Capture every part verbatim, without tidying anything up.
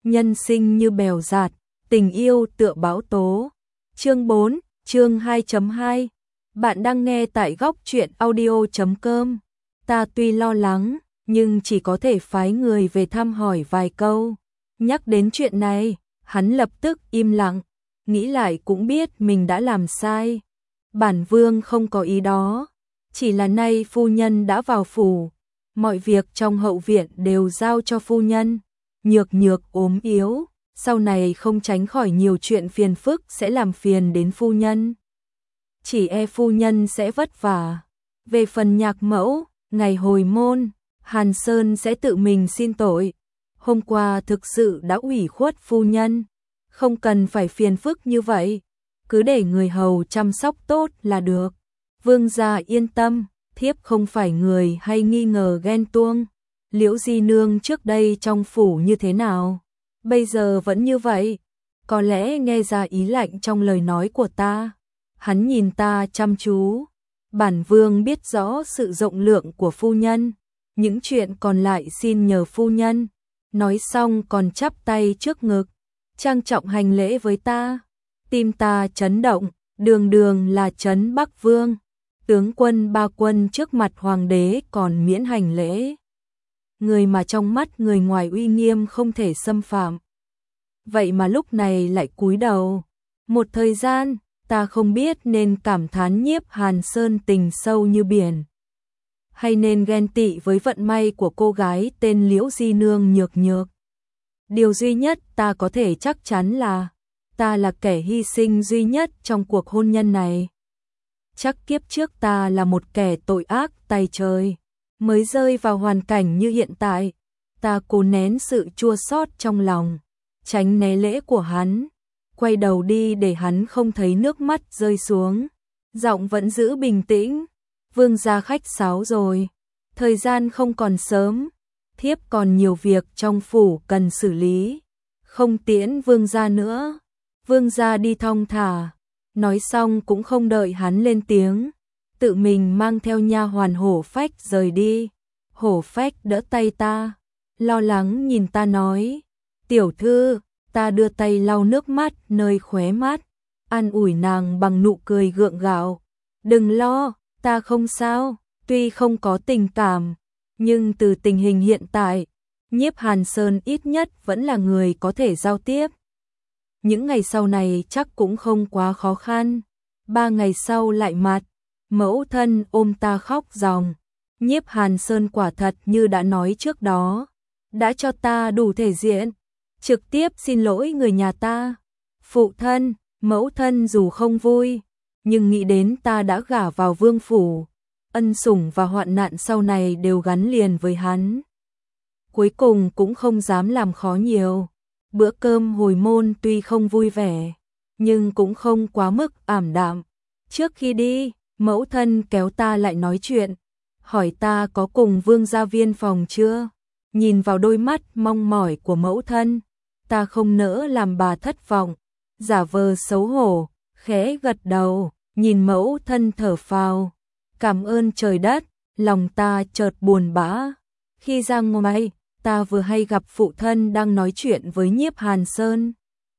nhân sinh như bèo dạt, tình yêu tựa bão tố. Chương bốn, chương hai chấm hai. Bạn đang nghe tại góc truyện audio chấm com. Ta tuy lo lắng, nhưng chỉ có thể phái người về thăm hỏi vài câu. Nhắc đến chuyện này, hắn lập tức im lặng, nghĩ lại cũng biết mình đã làm sai. Bản vương không có ý đó, chỉ là nay phu nhân đã vào phủ, mọi việc trong hậu viện đều giao cho phu nhân. Nhược nhược ốm yếu, sau này không tránh khỏi nhiều chuyện phiền phức sẽ làm phiền đến phu nhân. Chỉ e phu nhân sẽ vất vả. Về phần nhạc mẫu, ngày hồi môn, Hàn Sơn sẽ tự mình xin tội. Hôm qua thực sự đã ủy khuất phu nhân, không cần phải phiền phức như vậy, cứ để người hầu chăm sóc tốt là được. Vương gia yên tâm, thiếp không phải người hay nghi ngờ ghen tuông. Liễu Di Nương trước đây trong phủ như thế nào, bây giờ vẫn như vậy. Có lẽ nghe ra ý lạnh trong lời nói của ta. Hắn nhìn ta chăm chú. Bản vương biết rõ sự rộng lượng của phu nhân, những chuyện còn lại xin nhờ phu nhân. Nói xong còn chắp tay trước ngực, trang trọng hành lễ với ta. Tim ta chấn động, đường đường là Trấn Bắc Vương, tướng quân ba quân trước mặt hoàng đế còn miễn hành lễ. Người mà trong mắt người ngoài uy nghiêm không thể xâm phạm, vậy mà lúc này lại cúi đầu. Một thời gian, ta không biết nên cảm thán Nhiếp Hàn Sơn tình sâu như biển, hay nên ghen tị với vận may của cô gái tên Liễu Di Nương nhược nhược. Điều duy nhất ta có thể chắc chắn là, ta là kẻ hy sinh duy nhất trong cuộc hôn nhân này. Chắc kiếp trước ta là một kẻ tội ác tày trời, mới rơi vào hoàn cảnh như hiện tại. Ta cố nén sự chua xót trong lòng, tránh né lễ của hắn, quay đầu đi để hắn không thấy nước mắt rơi xuống. Giọng vẫn giữ bình tĩnh. Vương gia khách sáo rồi, thời gian không còn sớm, thiếp còn nhiều việc trong phủ cần xử lý, không tiễn vương gia nữa. Vương gia đi thong thả. Nói xong cũng không đợi hắn lên tiếng, tự mình mang theo nha hoàn Hổ Phách rời đi. Hổ Phách đỡ tay ta, lo lắng nhìn ta nói, tiểu thư. Ta đưa tay lau nước mắt nơi khóe mắt, an ủi nàng bằng nụ cười gượng gạo. Đừng lo, ta không sao. Tuy không có tình cảm, nhưng từ tình hình hiện tại, Nhiếp Hàn Sơn ít nhất vẫn là người có thể giao tiếp. Những ngày sau này chắc cũng không quá khó khăn. Ba ngày sau lại mặt, mẫu thân ôm ta khóc ròng. Nhiếp Hàn Sơn quả thật như đã nói trước đó, đã cho ta đủ thể diện, trực tiếp xin lỗi người nhà ta. Phụ thân, mẫu thân dù không vui, nhưng nghĩ đến ta đã gả vào vương phủ, ân sủng và hoạn nạn sau này đều gắn liền với hắn, cuối cùng cũng không dám làm khó nhiều. Bữa cơm hồi môn tuy không vui vẻ, nhưng cũng không quá mức ảm đạm. Trước khi đi, mẫu thân kéo ta lại nói chuyện, hỏi ta có cùng vương gia viên phòng chưa. Nhìn vào đôi mắt mong mỏi của mẫu thân, ta không nỡ làm bà thất vọng, giả vờ xấu hổ, khẽ gật đầu, nhìn mẫu thân thở phào, cảm ơn trời đất. Lòng ta chợt buồn bã. Khi ra ngoài, ta vừa hay gặp phụ thân đang nói chuyện với Nhiếp Hàn Sơn.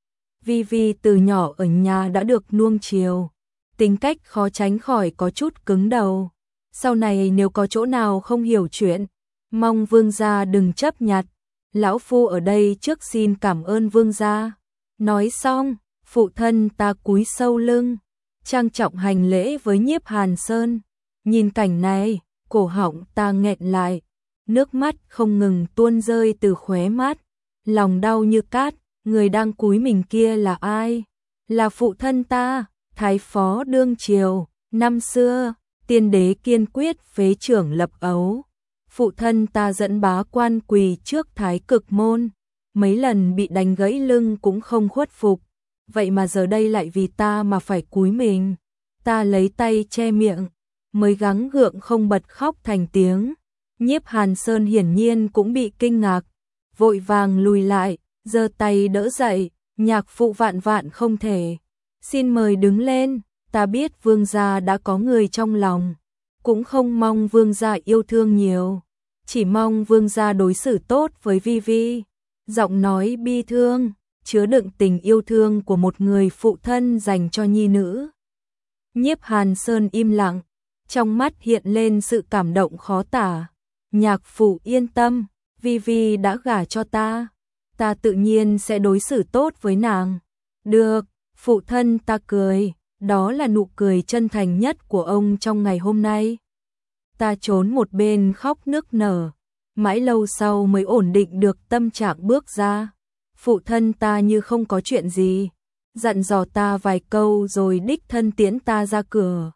Vi Vi từ nhỏ ở nhà đã được nuông chiều, tính cách khó tránh khỏi có chút cứng đầu. Sau này nếu có chỗ nào không hiểu chuyện, mong vương gia đừng chấp nhặt. Lão phu ở đây trước xin cảm ơn vương gia. Nói xong, phụ thân ta cúi sâu lưng, trang trọng hành lễ với Nhiếp Hàn Sơn. Nhìn cảnh này, cổ họng ta nghẹn lại, nước mắt không ngừng tuôn rơi từ khóe mắt, lòng đau như cát. Người đang cúi mình kia là ai? Là phụ thân ta, thái phó đương triều. Năm xưa, tiên đế kiên quyết phế trưởng lập ấu, phụ thân ta dẫn bá quan quỳ trước thái cực môn, mấy lần bị đánh gãy lưng cũng không khuất phục. Vậy mà giờ đây lại vì ta mà phải cúi mình. Ta lấy tay che miệng, mới gắng gượng không bật khóc thành tiếng. Nhiếp Hàn Sơn hiển nhiên cũng bị kinh ngạc, vội vàng lùi lại, giơ tay đỡ dậy. Nhạc phụ vạn vạn không thể, xin mời đứng lên. Ta biết vương gia đã có người trong lòng, cũng không mong vương gia yêu thương nhiều, chỉ mong vương gia đối xử tốt với Vi Vi. giọng nói bi thương, chứa đựng tình yêu thương của một người phụ thân dành cho nhi nữ. Nhiếp Hàn Sơn im lặng, trong mắt hiện lên sự cảm động khó tả. Nhạc phụ yên tâm, Vi Vi đã gả cho ta, ta tự nhiên sẽ đối xử tốt với nàng. Được, phụ thân ta cười, đó là nụ cười chân thành nhất của ông trong ngày hôm nay. Ta trốn một bên khóc nức nở, mãi lâu sau mới ổn định được tâm trạng bước ra. Phụ thân ta như không có chuyện gì, dặn dò ta vài câu rồi đích thân tiễn ta ra cửa.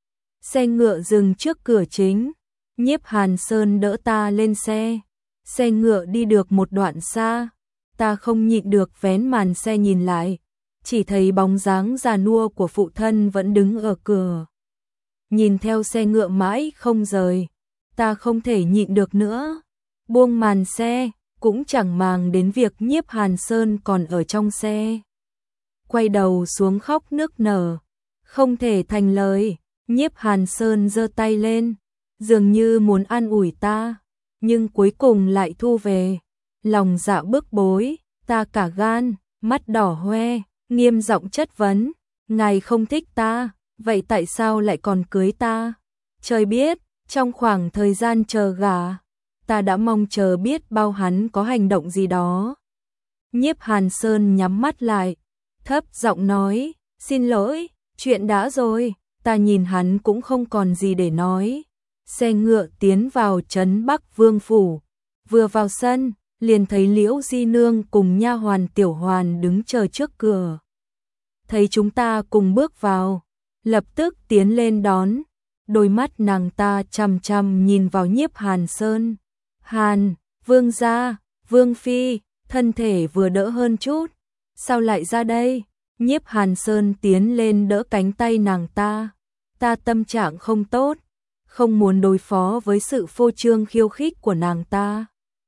Xe ngựa dừng trước cửa chính, Nhiếp Hàn Sơn đỡ ta lên xe. Xe ngựa đi được một đoạn xa, ta không nhịn được vén màn xe nhìn lại, chỉ thấy bóng dáng già nua của phụ thân vẫn đứng ở cửa. Nhìn theo xe ngựa mãi không rời, ta không thể nhịn được nữa, buông màn xe, cũng chẳng màng đến việc Nhiếp Hàn Sơn còn ở trong xe. Quay đầu xuống khóc nức nở, không thể thành lời. Nhiếp Hàn Sơn giơ tay lên, dường như muốn an ủi ta, nhưng cuối cùng lại thu về. Lòng dạ bức bối, ta cả gan, mắt đỏ hoe, nghiêm giọng chất vấn, ngài không thích ta, vậy tại sao lại còn cưới ta? Trời biết, trong khoảng thời gian chờ gả, ta đã mong chờ biết bao hắn có hành động gì đó. Nhiếp Hàn Sơn nhắm mắt lại, thấp giọng nói, xin lỗi, chuyện đã rồi. Ta nhìn hắn cũng không còn gì để nói. Xe ngựa tiến vào trấn Bắc Vương phủ, vừa vào sân, liền thấy Liễu Di Nương cùng nha hoàn Tiểu Hoàn đứng chờ trước cửa. Thấy chúng ta cùng bước vào, lập tức tiến lên đón, đôi mắt nàng ta chằm chằm nhìn vào Nhiếp Hàn Sơn. Hàn, Vương gia, Vương phi, thân thể vừa đỡ hơn chút, sao lại ra đây? Nhiếp Hàn Sơn tiến lên đỡ cánh tay nàng ta. Ta tâm trạng không tốt, không muốn đối phó với sự phô trương khiêu khích của nàng ta.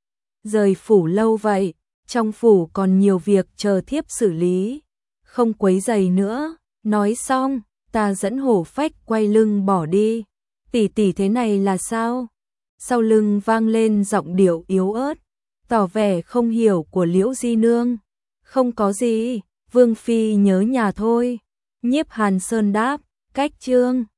Rời phủ lâu vậy, trong phủ còn nhiều việc chờ thiếp xử lý, không quấy rầy nữa. Nói xong, ta dẫn Hổ Phách quay lưng bỏ đi. Tỷ tỷ thế này là sao? Sau lưng vang lên giọng điệu yếu ớt, tỏ vẻ không hiểu của Liễu Di Nương. Không có gì, Vương phi nhớ nhà thôi. Nhiếp Hàn Sơn đáp, cách chương